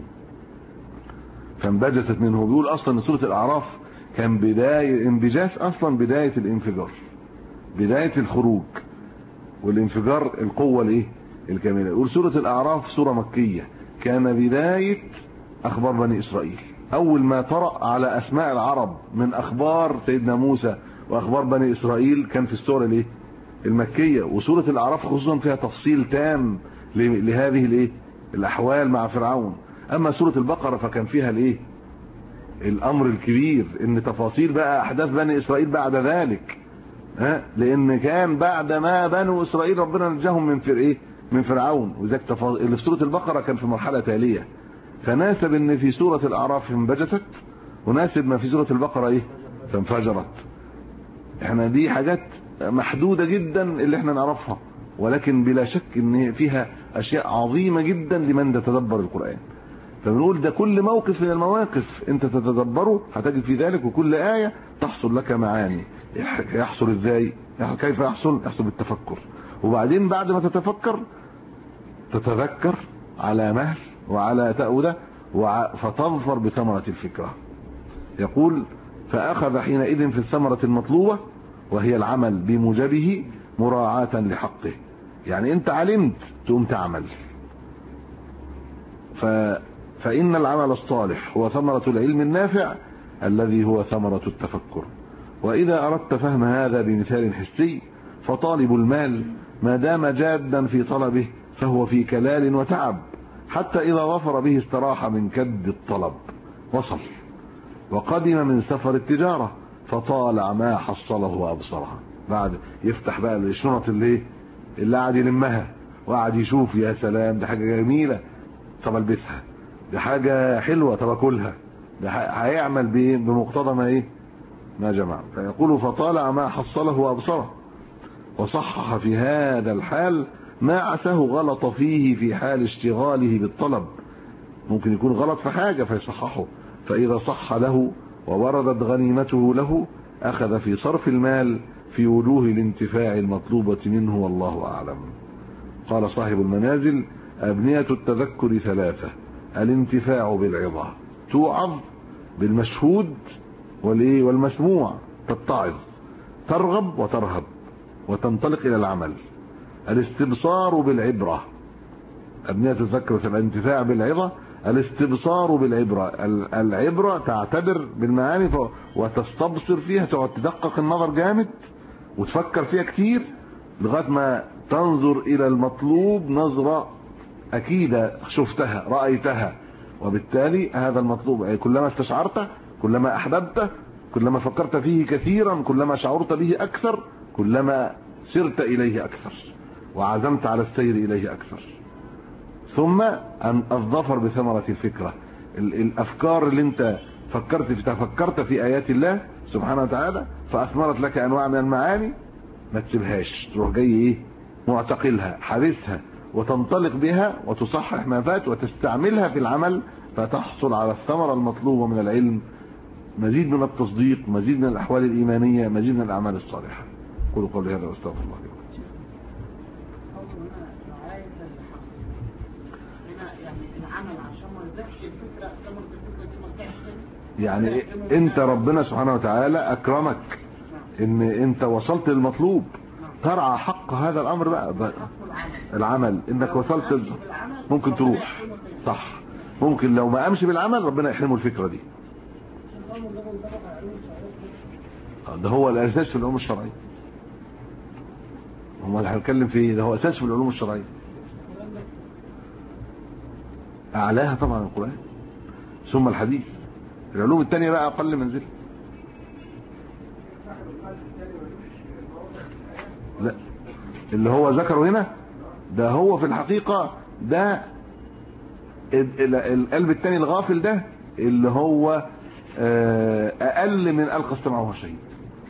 بيقول اصلا سورة الأعراف كان بداية انبجاس، اصلا بداية الانفجار، بداية الخروج والانفجار القوة الايه؟ الكاملة. يقول سورة الأعراف سورة مكية، كان بداية اخبار بني اسرائيل، اول ما طرأ على اسماء العرب من اخبار سيدنا موسى واخبار بني اسرائيل كان في السورة الايه؟ المكية. وسورة الأعراف خصوصا فيها تفصيل تام لهذه الايه؟ الاحوال مع فرعون. اما سورة البقرة فكان فيها الايه؟ الامر الكبير، ان تفاصيل بقى احداث بني اسرائيل بعد ذلك، لان كان بعد ما بنو اسرائيل ربنا نجاهم من فرعون، وذاك اللي في سورة البقرة كان في مرحلة تالية. فناسب ان في سورة الاعراف انبجست، وناسب ما في سورة البقرة ايه؟ فانفجرت. احنا دي حاجات محدودة جدا اللي احنا نعرفها، ولكن بلا شك ان فيها اشياء عظيمة جدا لمن تتدبر القرآن. فبنقول ده كل موقف من المواقف انت تتدبره هتجد في ذلك، وكل آية تحصل لك معاني. يحصل ازاي؟ كيف يحصل بالتفكر، وبعدين بعد ما تتفكر تتذكر على مهل وعلى تأودة فتظفر بثمرة الفكرة. يقول فأخذ حينئذ في الثمرة المطلوبة وهي العمل بموجبه مراعاة لحقه. يعني انت علمت تقوم تعمل. فإن العمل الصالح هو ثمرة العلم النافع الذي هو ثمرة التفكر. وإذا أردت فهم هذا بمثال حسي فطالب المال ما دام جادا في طلبه فهو في كلال وتعب، حتى إذا غفر به استراح من كد الطلب وصل، وقدم من سفر التجارة فطالع ما حصله وأبصرها. بعد يفتح بقى الشنط اللي قاعد يلمها وقعد يشوف، يا سلام ده حاجة جميلة طب البسها، دي حاجة حلوة طب اكلها، ده هيعمل بايه؟ بمقتضى ما جمع. فيقول فطالع ما حصله وابصره، وصحح في هذا الحال ما عساه غلط فيه في حال اشتغاله بالطلب. ممكن يكون غلط في حاجة فيصححه، فإذا صح له ووردت غنيمته له أخذ في صرف المال في وجوه الانتفاع المطلوبة منه، والله أعلم. قال صاحب المنازل أبنية التذكر ثلاثة: الانتفاع بالعظة، توعظ بالمشهود والمسموع، تتعظ، ترغب وترهب. وتنطلق إلى العمل. الاستبصار بالعبرة، أبنية الذكر في الانتفاع بالعظة. الاستبصار بالعبرة، العبرة تعتبر بالمعاني وتستبصر فيها، تقعد تدقق النظر جامد وتفكر فيها كتير لغاية ما تنظر إلى المطلوب نظرة أكيدة شفتها رأيتها، وبالتالي هذا المطلوب كلما استشعرته، كلما أحببته، كلما فكرت فيه كثيرا، كلما شعرت به أكثر، كلما سرت إليه أكثر وعزمت على السير إليه أكثر. ثم أن الظفر بثمرة الفكرة، الأفكار اللي انت فكرت في آيات الله سبحانه وتعالى فأثمرت لك أنواع من المعاني، ما تسيبهاش، تروح جاي ايه معتقلها حارسها وتنطلق بها وتصحح ما فات وتستعملها في العمل، فتحصل على الثمرة المطلوبة من العلم، مزيد من التصديق، مزيد من الأحوال الإيمانية، مزيد من الأعمال الصالحة. قولوا قولي هذا واستغفر الله لكم. يعني انت ربنا سبحانه وتعالى اكرمك ان انت وصلت للمطلوب، ترعى حق هذا الامر بقى العمل، انك وصلت ممكن تروح صح، ممكن لو ما امشي بالعمل ربنا يحرمه الفكرة دي. ده هو الاساس في العلوم الشرعية، هم اللي هنتكلم فيه ده هو اساس في العلوم الشرعية، اعلاها طبعا القرآن ثم الحديث. العلوم التانية بقى اقل منزل. لا اللي هو ذكره هنا ده هو في الحقيقة ده القلب التاني الغافل ده اللي هو اقل من القى السمع وهو شهيد،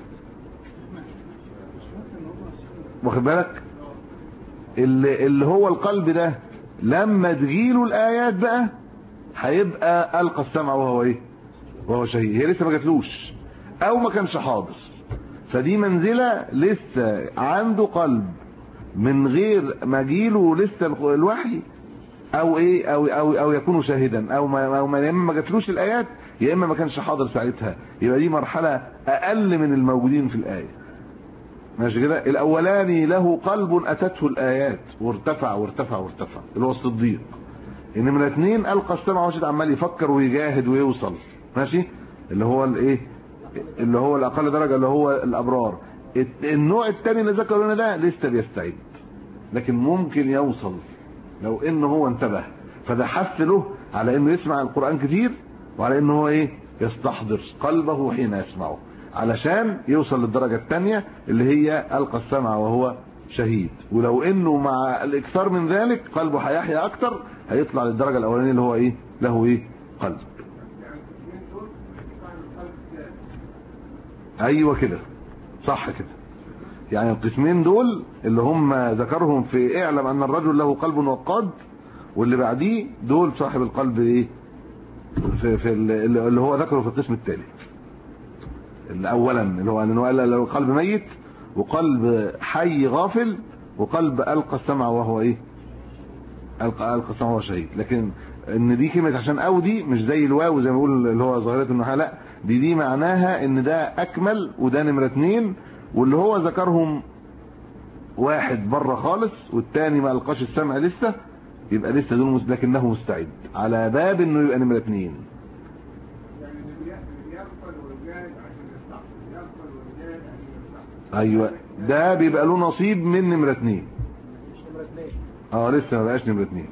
واخد بالك؟ اللي هو القلب ده لما تجيله الايات بقى هيبقى القى السمع وهو ايه؟ وهو شهيد. هي لسه ما جاتلوش او ما كانش حاضر، فدي منزلة لسه عنده قلب من غير ما جيله لسه الوحي، او ايه او يكون شاهدا، او ما جاتلوش الايات، يا اما ما كانش حاضر ساعتها، يبقى دي مرحلة اقل من الموجودين في الايه. ماشي كده؟ الاولاني له قلب اتته الايات وارتفع وارتفع وارتفع، اللي هو الصديق. انما الاثنين القى السمع وشد عمال يفكر ويجاهد ويوصل، ماشي، اللي هو الايه، اللي هو الاقل درجه، اللي هو الابرار. النوع الثاني اللي ذكره لنا ده لسه بيستعد، لكن ممكن يوصل لو ان هو انتبه، فده حث له على انه يسمع القرآن كتير، وعلى انه هو ايه، يستحضر قلبه حين يسمعه، علشان يوصل للدرجة الثانية اللي هي القى السمع وهو شهيد. ولو انه مع الاكثار من ذلك قلبه هيحيا اكتر، هيطلع للدرجة الاولانية اللي هو ايه، له ايه، قلب. ايوه كده صح كده، يعني القسمين دول اللي هم ذكرهم في اعلم ان الرجل له قلب وقاد، واللي بعديه دول صاحب القلب ايه، في اللي هو ذكره في القسم الثالث. اولا اللي هو انه قال له قلب ميت، وقلب حي غافل، وقلب القى السمع وهو ايه، القى السمع وهو شهيد. لكن ان دي كلمه عشان او دي مش زي الواو زي ما بيقول اللي هو ظاهره النحاة، لا دي معناها ان ده اكمل وده نمره 2، واللي هو ذكرهم واحد بره خالص والتاني ما القاش السمع لسه، يبقى لسه دول لكنه مستعد على باب انه يبقى نمره 2. ايوه ده بيبقى له نصيب من نمره 2. لسه ما بقاش نمره 2.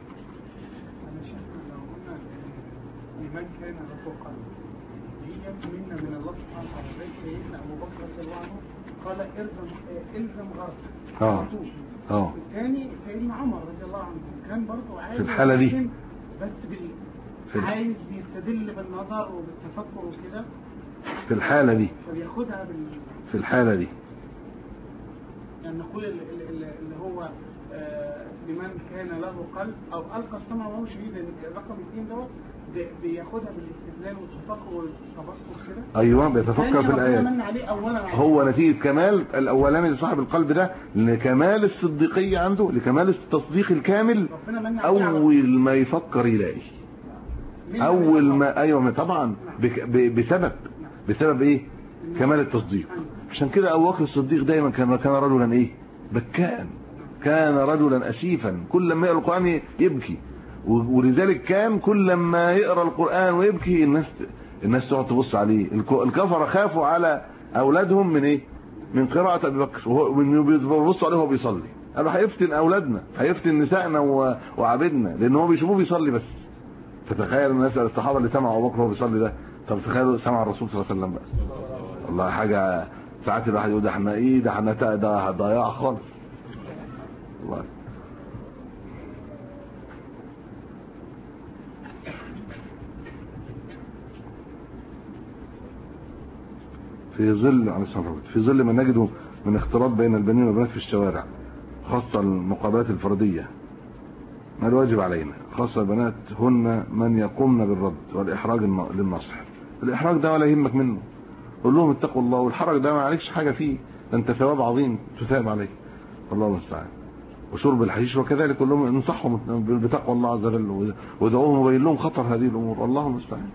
قال الزم غرض. الثاني سيدنا عمر رضي الله عنه كان برضه عايز في الحاله دي بس عايز بيستدل بالنظر وبالتفكر وكده في الحاله دي، فبياخدها في الحاله دي يعني نقول اللي هو لمن كان له قلب او القى السمع وهو شهيد. الرقم 2 دوت بياخدها بالاستدلال والتفكر والتبصر كده. ايوه بيتفكر في الايات. هو نتيجه كمال الاولاني لصاحب القلب ده لكمال الصديقيه عنده، لكمال التصديق الكامل. اول ما يفكر يلاقي، اول ما ايوه طبعا بسبب ايه، كمال التصديق. عشان كده ابو بكر الصديق دايما كان رجلا ايه؟ بكاء، كان رجلا اسيفا، كل ما يقرا القران يبكي. ولذلك كان كل ما يقرا القران ويبكي الناس تقعد تبص عليه. الكفره خافوا على اولادهم من ايه؟ من قراءه ابي بكر، وهو بيبصوا عليه وهو بيصلي. قالوا هيفتن اولادنا، هيفتن نسائنا وعبيدنا، لان هو بيشوفوه بيصلي بس. فتخيل الناس الصحابه اللي سمعوا ابو بكر وهو بيصلي ده، طب تخيلوا سمع الرسول صلى الله عليه وسلم بقى. والله حاجه ساعات الواحد يقول ده احنا ايه، ده ضياع خالص والله. في ظل ما نجده من اختلاط بين البنين والبنات في الشوارع، خاصة المقابلات الفردية، ما الواجب علينا؟ خاصة البنات هن من يقومن بالرد والإحراج للنصح. الإحراج ده ولا يهمك منه، قول لهم اتقوا الله، والحرج ده ما عليكش حاجة فيه، ده انت ثواب عظيم تثاب عليه، الله المستعان. وشرب الحشيش وكذلك، قول لهم انصحهم بتقوى الله عز وجل، وادعوهم وبين لهم خطر هذه الأمور، الله المستعان.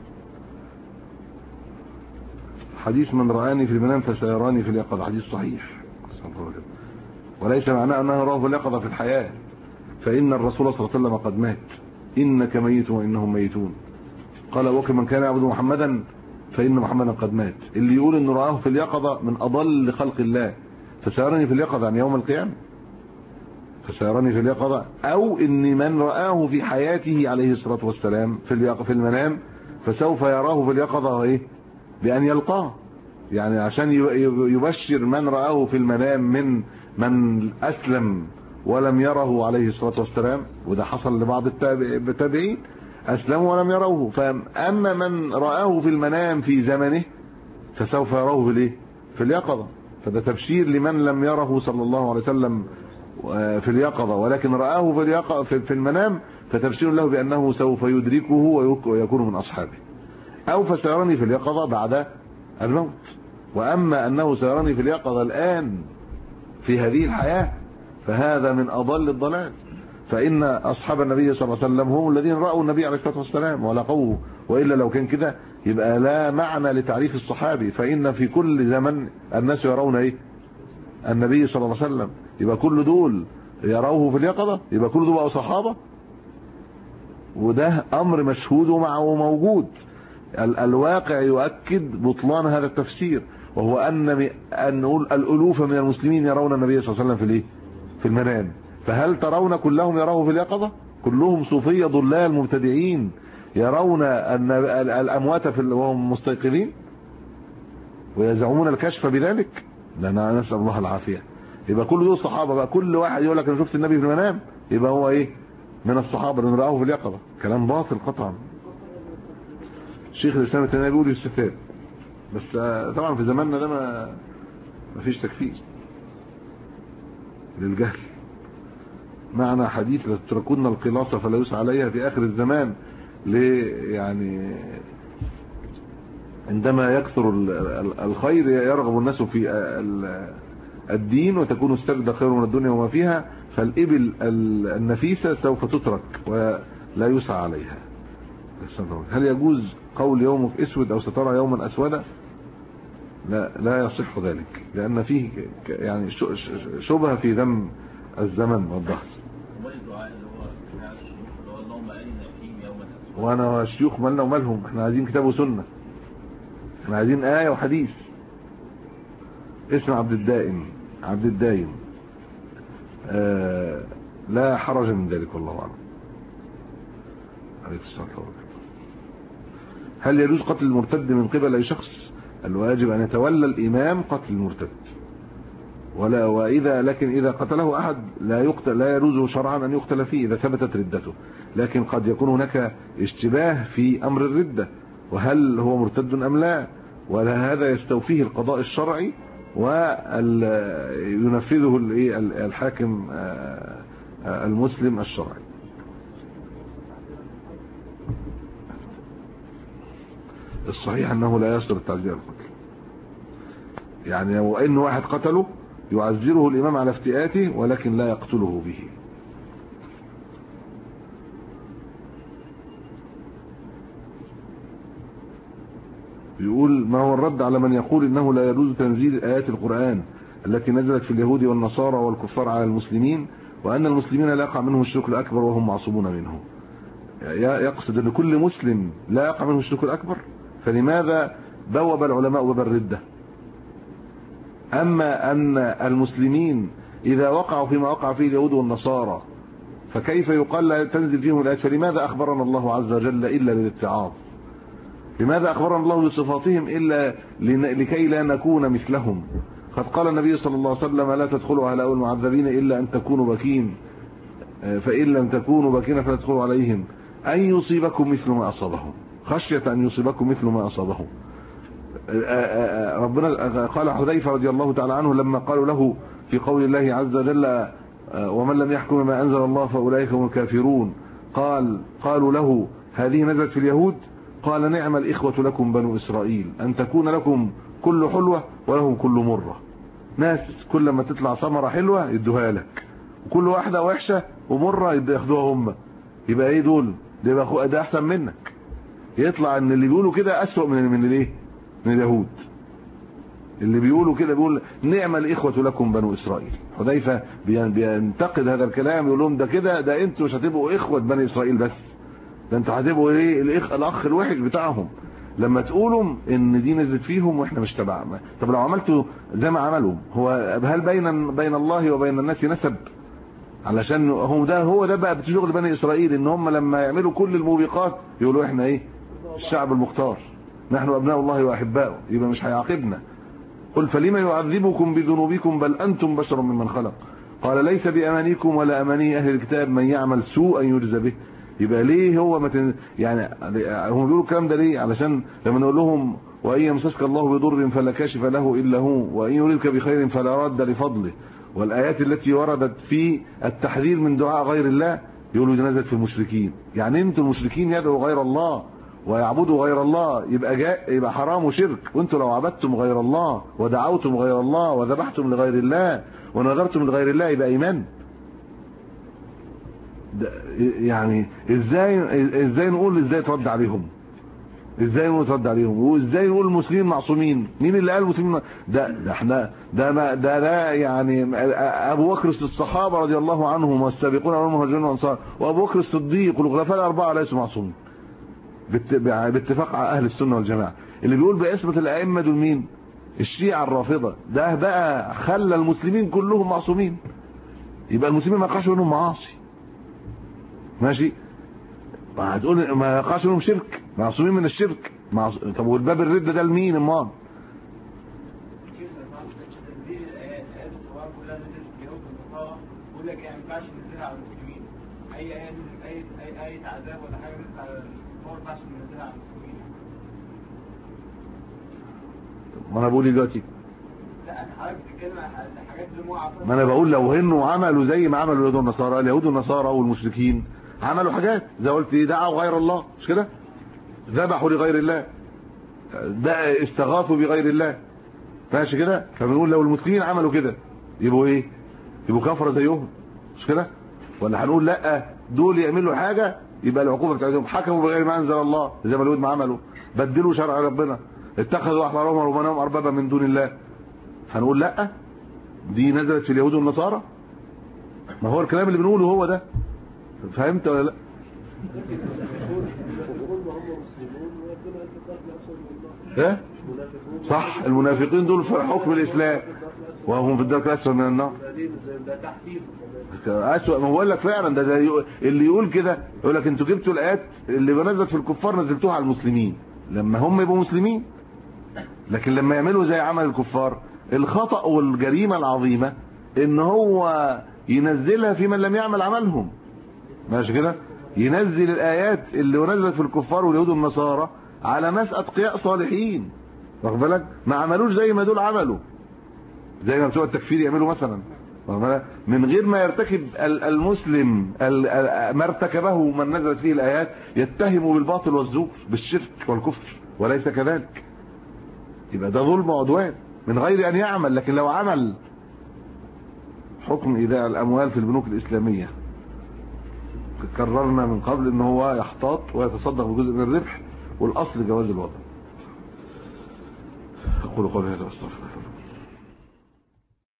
حديث من رآني في المنام فسيراني في اليقظة، حديث صحيح، وليس معناه أنه راه في اليقظة في الحياة، فإن الرسول صلى الله عليه وسلم قد مات، إنك ميت وإنهم ميتون. قال وكل من كان يعبد محمدا فإن محمدا قد مات. اللي يقول إنه رآه في اليقظة من أضل خلق الله. فسيراني في اليقظة عن يوم القيامة، فسيراني في اليقظة، أو إن من رآه في حياته عليه الصلاة والسلام في المنام فسوف يراه في اليقظة إيه؟ بأن يلقاه. يعني عشان يبشر من رآه في المنام من أسلم ولم يره عليه الصلاة والسلام، وده حصل لبعض التابعين أسلموا ولم يروه. فأما من رآه في المنام في زمنه فسوف يراه في اليقظة، فده تبشير لمن لم يره صلى الله عليه وسلم في اليقظة ولكن رآه في المنام، فتبشير له بأنه سوف يدركه ويكون من أصحابه. أو فسيراني في اليقظة بعد الموت. وأما أنه سيراني في اليقظة الآن في هذه الحياة فهذا من أضل الضلال، فإن أصحاب النبي صلى الله عليه وسلم هم الذين رأوا النبي عليه الصلاة والسلام ولقوه، وإلا لو كان كده يبقى لا معنى لتعريف الصحابي، فإن في كل زمن الناس يرون إيه؟ النبي صلى الله عليه وسلم، يبقى كل دول يروه في اليقظة، يبقى كل دول بقوا صحابة، وده أمر مشهود وموجود. الواقع يؤكد بطلان هذا التفسير، وهو أن نقول الألوف من المسلمين يرون النبي صلى الله عليه وسلم في المنام، فهل ترون كلهم يروه في اليقظة؟ كلهم صوفية ضلال مبتدعين يرون أن الأموات وهم مستيقظين ويزعمون الكشف بذلك؟ لأن نسأل الله العافية. يبقى كل دول صحابة، بقى كل واحد يقول لك أنا شفت النبي في المنام يبقى هو إيه؟ من الصحابة اللي رآه في اليقظة. كلام باطل قطعا. الشيخ الإسلام التاني بيقول يستفاد، بس طبعا في زماننا ده ما فيش تكفير للجهل. معنى حديث لتتركون القلاصة فلا يسعى عليها في آخر الزمان، يعني عندما يكثر الخير يرغب الناس في الدين وتكون السجدة خير من الدنيا وما فيها، فالإبل النفيسة سوف تترك ولا يسعى عليها. هل يجوز قول يومك اسود او سترى يوما اسودا؟ لا يصح ذلك، لان فيه يعني شبهه في ذم الزمن والدهر. وانا الشيوخ مالنا ومالهم، احنا عايزين كتاب وسنه، احنا عايزين آية وحديث. اسم عبد الدائم لا حرج من ذلك والله اعلم. عليك الصلاة والسلام. هل يجوز قتل المرتد من قبل اي شخص؟ الواجب ان يتولى الامام قتل المرتد، لكن اذا قتله احد لا يجوز شرعا ان يقتل فيه اذا ثبتت ردته، لكن قد يكون هناك اشتباه في امر الردة، وهل هو مرتد ام لا، وهذا يستوفيه القضاء الشرعي وينفذه الحاكم المسلم الشرعي. الصحيح انه لا يصدر التعزير القتل، يعني لو ان واحد قتله يعزره الامام على افتئاته ولكن لا يقتله به. يقول ما هو الرد على من يقول انه لا يجوز تنزيل آيات القرآن التي نزلت في اليهود والنصارى والكفار على المسلمين، وأن المسلمين لا يقع منهم الشرك الأكبر وهم معصومون منه؟ يقصد أن كل مسلم لا يقع منه الشرك الأكبر، فلماذا بوب العلماء باب الردة؟ أما أن المسلمين إذا وقعوا فيما وقع فيه اليهود والنصارى فكيف يقال لا تنزل فيهم الآيات؟ فلماذا أخبرنا الله عز وجل إلا للاتعاظ؟ لماذا أخبرنا الله بصفاتهم إلا لكي لا نكون مثلهم؟ قد قال النبي صلى الله عليه وسلم لا تدخلوا هؤلاء المعذبين إلا أن تكونوا باكين، فإن لم تكونوا باكين فلا تدخلوا عليهم أن يصيبكم مثل ما أصابهم، خشية أن يصيبكم مثل ما أصابهم. ربنا قال حذيفة رضي الله تعالى عنه لما قالوا له في قول الله عز وجل ومن لم يحكم ما أنزل الله فأولئك هم الكافرون، قالوا له هذه نزلت في اليهود، قال نعم الإخوة لكم بنو إسرائيل أن تكون لكم كل حلوة ولهم كل مرة. ناس كل ما تطلع ثمرة حلوة يدوها لك، وكل واحدة وحشة ومرة ياخدوها هم. يبقى ايه دول؟ ده احسن منك. يطلع ان اللي بيقولوا كده اسوأ من الايه؟ من اليهود. اللي بيقولوا كده بيقول نعم الإخوة لكم بنو إسرائيل. حذيفة بينتقد هذا الكلام، يقول لهم ده انتوا مش هتبقوا إخوة بني إسرائيل بس، ده انتوا هتبقوا ايه؟ الأخ الوحش بتاعهم. لما تقولوا ان دي نزلت فيهم واحنا مش تبعهم، طب لو عملتوا زي ما عملوا، هل بين الله وبين الناس نسب؟ علشان هو ده بقى شغل بني اسرائيل، ان هم لما يعملوا كل الموبقات يقولوا احنا ايه؟ الشعب المختار، نحن ابناء الله واحباؤه، يبقى مش هيعاقبنا. قل فلما يعذبكم بذنوبكم بل انتم بشر ممن خلق. قال ليس بامانيكم ولا اماني اهل الكتاب من يعمل سوءا يجزى به. يبقى ليه هو يعني هم بيقولوا الكلام ده ليه؟ علشان لما نقول لهم وان يمسسك الله بضر فلا كاشف له الا هو وان يردك بخير فلا راد لفضله، والايات التي وردت في التحذير من دعاء غير الله يقولوا دي نزلت في المشركين. يعني انتوا المشركين يدعوا غير الله ويعبدوا غير الله يبقى حرام وشرك، وانتوا لو عبدتم غير الله ودعوتم غير الله وذبحتم لغير الله ونذرتم لغير الله يبقى ايمان. يعني ازاي نقول ازاي ترد عليهم؟ ازاي نقول ترد عليهم؟ وازاي نقول المسلمين معصومين؟ مين اللي قال المسلمين؟ ده احنا ده يعني ابو بكر الصحابه رضي الله عنهم والسابقون والمهاجرون والانصار وابو بكر الصديق والخلفاء الاربعه ليسوا معصومين باتفاق اهل السنه والجماعه. اللي بيقول بعصمه الائمه دول مين؟ الشيعة الرافضه. ده بقى خلى المسلمين كلهم معصومين، يبقى المسلمين ما يقعش منهم معاصي. ماشي؟ هتقول ما يقعش منهم شرك، معصومين من الشرك. طب والباب الردة ده لمين امال؟ اي عذاب ولا حاجه نزلت على الكفار ما ينفعش ننزلها على المسلمين. ما انا بقول ايه دلوقتي؟ لا حضرتك بتتكلم عن حاجات اللي ما انا بقول لو انه عملوا زي ما عملوا اليهود والنصارى، اليهود والنصارى والمشركين عملوا حاجات زي قلت دعوا غير الله، مش كده؟ ذبحوا لغير الله، ده استغاثوا بغير الله، ماشي كده؟ فبنقول لو المسلمين عملوا كده يبقوا ايه؟ يبقوا كفره زيهم، مش كده؟ ولا هنقول لا دول يعملوا حاجه يبقى العقوبه بتاعتهم حكموا بغير ما انزل الله زي ما اليهود ما عملوا، بدلوا شرع ربنا، اتخذوا احبارهم ورهبانهم اربابا من دون الله. هنقول لا دي نزلت في اليهود والنصارى؟ ما هو الكلام اللي بنقوله هو ده. فهمت ولا لا؟ ايه صح، المنافقين دول في حكم الاسلام وهم في الدرك الاسفل من النار. اسوء ما بقول لك فعلا. ده اللي يقول كده يقول لك انتوا جبتوا الايات اللي نزلت في الكفار نزلتوها على المسلمين لما هم يبقوا مسلمين، لكن لما يعملوا زي عمل الكفار الخطأ والجريمه العظيمه ان هو ينزلها في من لم يعمل عملهم. ماشي كده؟ ينزل الايات اللي نزلت في الكفار واليهود والنصارى على ناس اتقياء صالحين، واخد بالك؟ ما عملوش زي ما دول عملوا، زي ما بتوع التكفير يعملوا مثلا، من غير ما يرتكب المسلم ما ارتكبه من نزلت فيه الايات، يتهم بالباطل والزور بالشرك والكفر وليس كذلك. يبقى ده ظلم وعدوان من غير ان يعمل. لكن لو عمل حكم ايداع الاموال في البنوك الاسلاميه كررنا من قبل ان هو يحتاط ويتصدق بجزء من الربح، والاصل جواز الوضع. أقول قولي هذا، أستغفر الله.